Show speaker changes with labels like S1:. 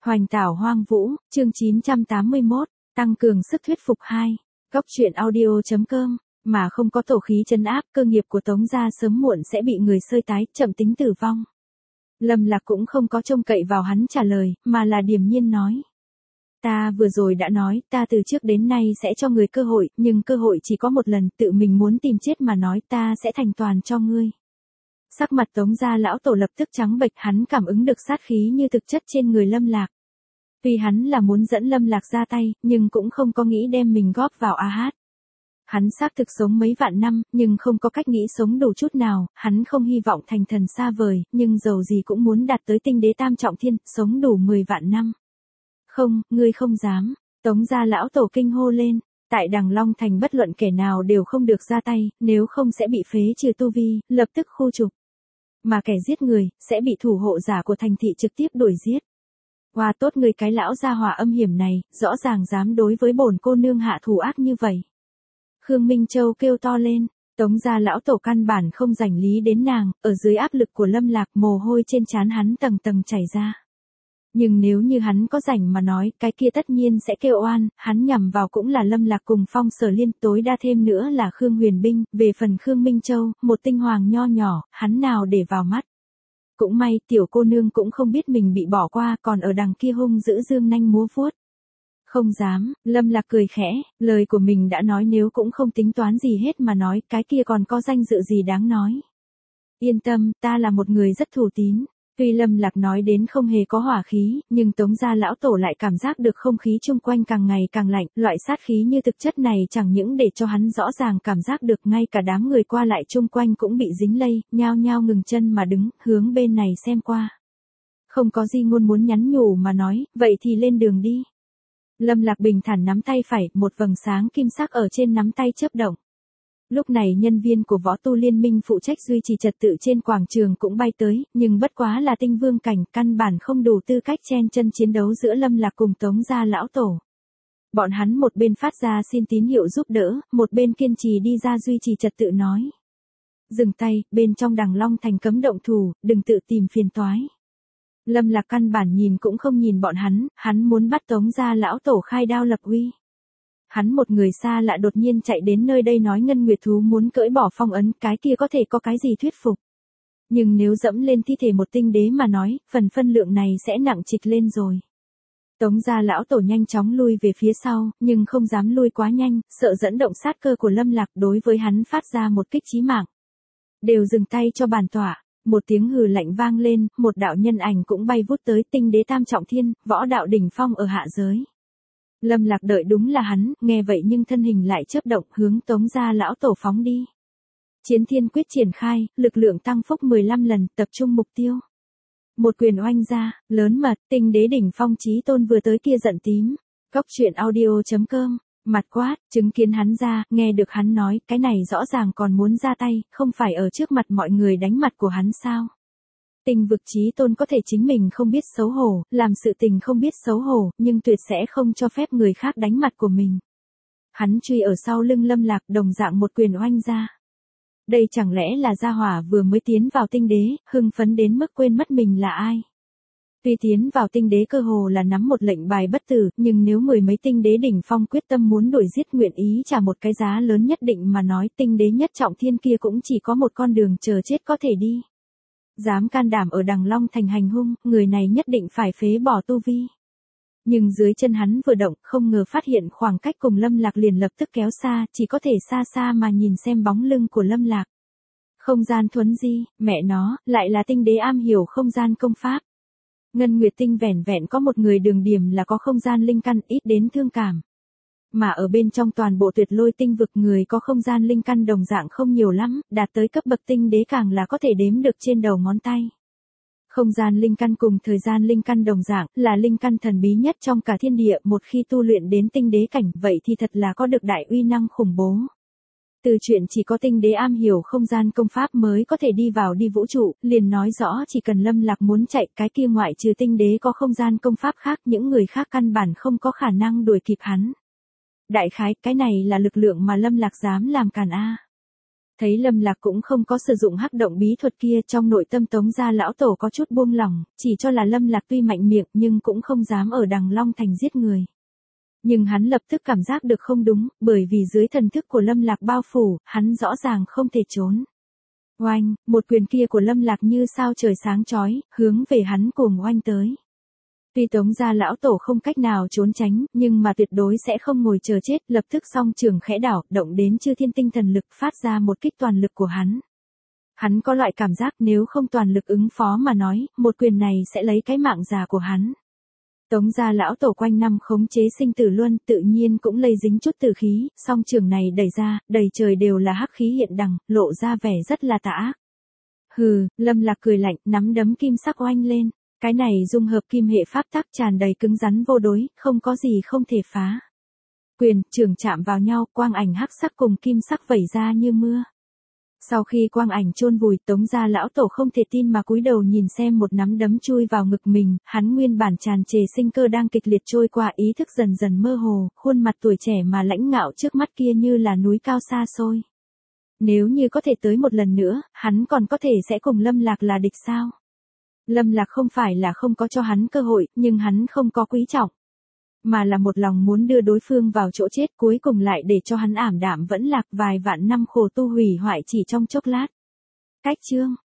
S1: Hoành tảo hoang vũ, chương 981, tăng cường sức thuyết phục 2. Góc truyện audio.com, mà không có tổ khí trấn áp, cơ nghiệp của Tống gia sớm muộn sẽ bị người sơi tái, chậm tính tử vong. Lâm Lạc cũng không có trông cậy vào hắn trả lời, mà là điềm nhiên nói. Ta vừa rồi đã nói, ta từ trước đến nay sẽ cho người cơ hội, nhưng cơ hội chỉ có một lần, tự mình muốn tìm chết mà nói ta sẽ thành toàn cho ngươi. Sắc mặt Tống gia lão tổ lập tức trắng bệch, hắn cảm ứng được sát khí như thực chất trên người Lâm Lạc. Tuy hắn là muốn dẫn Lâm Lạc ra tay, nhưng cũng không có nghĩ đem mình góp vào AH. Hắn xác thực sống mấy vạn năm, nhưng không có cách nghĩ sống đủ chút nào, hắn không hy vọng thành thần xa vời, nhưng dầu gì cũng muốn đạt tới tinh đế tam trọng thiên, sống đủ 10 vạn năm. Không, ngươi không dám, Tống gia lão tổ kinh hô lên, tại Đằng Long Thành bất luận kẻ nào đều không được ra tay, nếu không sẽ bị phế trừ tu vi, lập tức khu trục. Mà kẻ giết người, sẽ bị thủ hộ giả của thành thị trực tiếp đuổi giết. Hoa tốt người cái lão gia hỏa âm hiểm này, rõ ràng dám đối với bổn cô nương hạ thủ ác như vậy. Khương Minh Châu kêu to lên, Tống gia lão tổ căn bản không rảnh lý đến nàng, ở dưới áp lực của Lâm Lạc mồ hôi trên trán hắn tầng tầng chảy ra. Nhưng nếu như hắn có rảnh mà nói, cái kia tất nhiên sẽ kêu oan, hắn nhằm vào cũng là Lâm Lạc cùng Phong Sở Liên, tối đa thêm nữa là Khương Huyền Binh, về phần Khương Minh Châu, một tinh hoàng nho nhỏ, hắn nào để vào mắt. Cũng may, tiểu cô nương cũng không biết mình bị bỏ qua, còn ở đằng kia hung dữ dương nanh múa vuốt. Không dám, Lâm Lạc cười khẽ, lời của mình đã nói nếu cũng không tính toán gì hết mà nói, cái kia còn có danh dự gì đáng nói. Yên tâm, ta là một người rất thủ tín. Tuy Lâm Lạc nói đến không hề có hỏa khí, nhưng Tống gia lão tổ lại cảm giác được không khí chung quanh càng ngày càng lạnh, loại sát khí như thực chất này chẳng những để cho hắn rõ ràng cảm giác được, ngay cả đám người qua lại chung quanh cũng bị dính lây, nhao nhao ngừng chân mà đứng, hướng bên này xem qua. Không có gì ngôn muốn nhắn nhủ mà nói, vậy thì lên đường đi. Lâm Lạc bình thản nắm tay phải, một vầng sáng kim sắc ở trên nắm tay chớp động. Lúc này nhân viên của võ tu liên minh phụ trách duy trì trật tự trên quảng trường cũng bay tới, nhưng bất quá là tinh vương cảnh, căn bản không đủ tư cách chen chân chiến đấu giữa Lâm Lạc cùng Tống gia lão tổ. Bọn hắn một bên phát ra xin tín hiệu giúp đỡ, một bên kiên trì đi ra duy trì trật tự nói. Dừng tay, bên trong Đằng Long Thành cấm động thủ, đừng tự tìm phiền toái. Lâm Lạc căn bản nhìn cũng không nhìn bọn hắn muốn bắt Tống gia lão tổ khai đao lập uy. Hắn một người xa lạ đột nhiên chạy đến nơi đây nói Ngân Nguyệt Thú muốn cởi bỏ phong ấn, cái kia có thể có cái gì thuyết phục. Nhưng nếu dẫm lên thi thể một tinh đế mà nói, phần phân lượng này sẽ nặng trịch lên rồi. Tống gia lão tổ nhanh chóng lui về phía sau, nhưng không dám lui quá nhanh, sợ dẫn động sát cơ của Lâm Lạc, đối với hắn phát ra một kích chí mạng. Đều dừng tay cho bản tọa. Một tiếng hừ lạnh vang lên, một đạo nhân ảnh cũng bay vút tới, tinh đế tam trọng thiên, võ đạo đỉnh phong ở hạ giới. Lâm Lạc đợi đúng là hắn, nghe vậy nhưng thân hình lại chớp động, hướng Tống gia lão tổ phóng đi. Chiến thiên quyết triển khai, lực lượng tăng phúc 15 lần, tập trung mục tiêu. Một quyền oanh ra, lớn mật, tinh đế đỉnh phong chí tôn vừa tới kia giận tím. Góc truyện audio.com, mặt quát, chứng kiến hắn ra, nghe được hắn nói, cái này rõ ràng còn muốn ra tay, không phải ở trước mặt mọi người đánh mặt của hắn sao. Tinh vực chí tôn có thể chính mình không biết xấu hổ, làm sự tình không biết xấu hổ, nhưng tuyệt sẽ không cho phép người khác đánh mặt của mình. Hắn truy ở sau lưng Lâm Lạc, đồng dạng một quyền oanh ra. Đây chẳng lẽ là gia hỏa vừa mới tiến vào tinh đế, hưng phấn đến mức quên mất mình là ai. Tuy tiến vào tinh đế cơ hồ là nắm một lệnh bài bất tử, nhưng nếu mười mấy tinh đế đỉnh phong quyết tâm muốn đuổi giết, nguyện ý trả một cái giá lớn nhất định mà nói, tinh đế nhất trọng thiên kia cũng chỉ có một con đường chờ chết có thể đi. Dám can đảm ở Đằng Long Thành hành hung, người này nhất định phải phế bỏ tu vi. Nhưng dưới chân hắn vừa động, không ngờ phát hiện khoảng cách cùng Lâm Lạc liền lập tức kéo xa, chỉ có thể xa xa mà nhìn xem bóng lưng của Lâm Lạc. Không gian thuấn di, mẹ nó, lại là tinh đế am hiểu không gian công pháp. Ngân Nguyệt Tinh vẻn vẹn có một người đường điểm là có không gian linh căn, ít đến thương cảm. Mà ở bên trong toàn bộ Tuyệt Lôi tinh vực, người có không gian linh căn đồng dạng không nhiều lắm, đạt tới cấp bậc tinh đế càng là có thể đếm được trên đầu ngón tay. Không gian linh căn cùng thời gian linh căn đồng dạng, là linh căn thần bí nhất trong cả thiên địa, một khi tu luyện đến tinh đế cảnh, vậy thì thật là có được đại uy năng khủng bố. Từ chuyện chỉ có tinh đế am hiểu không gian công pháp mới có thể đi vào đi vũ trụ, liền nói rõ chỉ cần Lâm Lạc muốn chạy, cái kia ngoại trừ tinh đế có không gian công pháp khác, những người khác căn bản không có khả năng đuổi kịp hắn. Đại khái, cái này là lực lượng mà Lâm Lạc dám làm càn a. Thấy Lâm Lạc cũng không có sử dụng hắc động bí thuật kia, trong nội tâm Tống gia lão tổ có chút buông lỏng, chỉ cho là Lâm Lạc tuy mạnh miệng nhưng cũng không dám ở Đằng Long Thành giết người. Nhưng hắn lập tức cảm giác được không đúng, bởi vì dưới thần thức của Lâm Lạc bao phủ, hắn rõ ràng không thể trốn. Oanh, một quyền kia của Lâm Lạc như sao trời sáng chói, hướng về hắn cuồng oanh tới. Tuy Tống gia lão tổ không cách nào trốn tránh, nhưng mà tuyệt đối sẽ không ngồi chờ chết, lập tức song trường khẽ đảo, động đến chư thiên tinh thần lực phát ra một kích toàn lực của hắn. Hắn có loại cảm giác nếu không toàn lực ứng phó mà nói, một quyền này sẽ lấy cái mạng già của hắn. Tống gia lão tổ quanh năm khống chế sinh tử luân, tự nhiên cũng lây dính chút tử khí, song trường này đẩy ra, đầy trời đều là hắc khí hiện đằng, lộ ra vẻ rất là tà ác. Hừ, Lâm Lạc cười lạnh, nắm đấm kim sắc oanh lên. Cái này dung hợp kim hệ pháp tắc tràn đầy cứng rắn vô đối, không có gì không thể phá. Quyền, trường chạm vào nhau, quang ảnh hắc sắc cùng kim sắc vẩy ra như mưa. Sau khi quang ảnh chôn vùi, Tống gia lão tổ không thể tin mà cúi đầu nhìn xem một nắm đấm chui vào ngực mình, hắn nguyên bản tràn trề sinh cơ đang kịch liệt trôi qua, ý thức dần dần mơ hồ, khuôn mặt tuổi trẻ mà lãnh ngạo trước mắt kia như là núi cao xa xôi. Nếu như có thể tới một lần nữa, hắn còn có thể sẽ cùng Lâm Lạc là địch sao? Lâm Lạc không phải là không có cho hắn cơ hội, nhưng hắn không có quý trọng. Mà là một lòng muốn đưa đối phương vào chỗ chết, cuối cùng lại để cho hắn ảm đạm vẫn lạc, vài vạn năm khổ tu hủy hoại chỉ trong chốc lát. Cách chương